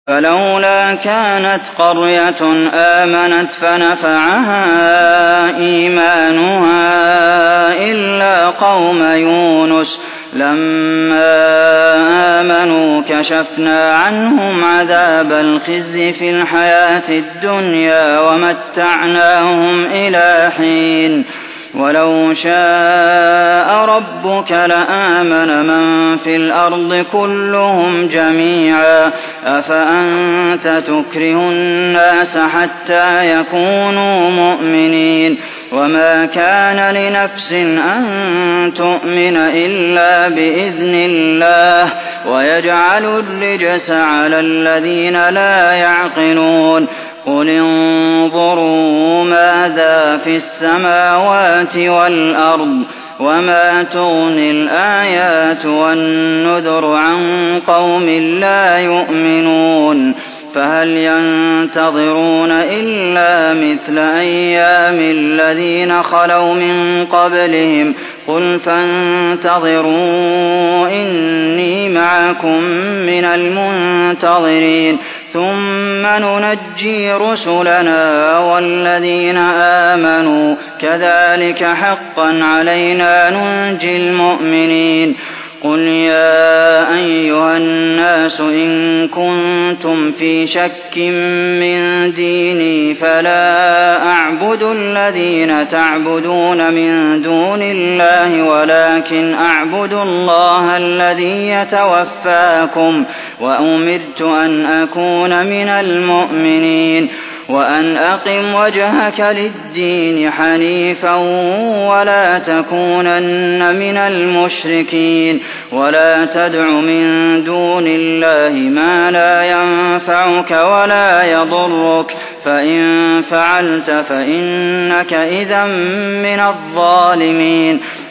فلولا كانت قرية آمنت فنفعها إيمانها إلا قوم يونس لما آمنوا كشفنا عنهم عذاب الخزي في الحياة الدنيا ومتعناهم إلى حين ولو شاء ربك لآمن من في الأرض كلهم جميعا أفأنت تكره الناس حتى يكونوا مؤمنين وما كان لنفس أن تؤمن إلا بإذن الله ويجعل الرجس على الذين لا يعقلون قل انظروا ماذا في السماوات والأرض وما تغني الآيات والنذر عن قوم لا يؤمنون فهل ينتظرون إلا مثل أيام الذين خلوا من قبلهم قل فانتظروا إني معكم من المنتظرين ثم ننجي رسلنا والذين آمنوا كذلك حقا علينا ننجي المؤمنين قل يا أيها الناس إن كنتم في شك من ديني فلا أعبد الذين تعبدون من دون الله ولكن أعبد الله الذي يتوفاكم وأمرت أن أكون من المؤمنين وأن أقم وجهك للدين حنيفا ولا تكونن من المشركين ولا تدع من دون الله ما لا ينفعك ولا يضرك فإن فعلت فإنك إذا من الظالمين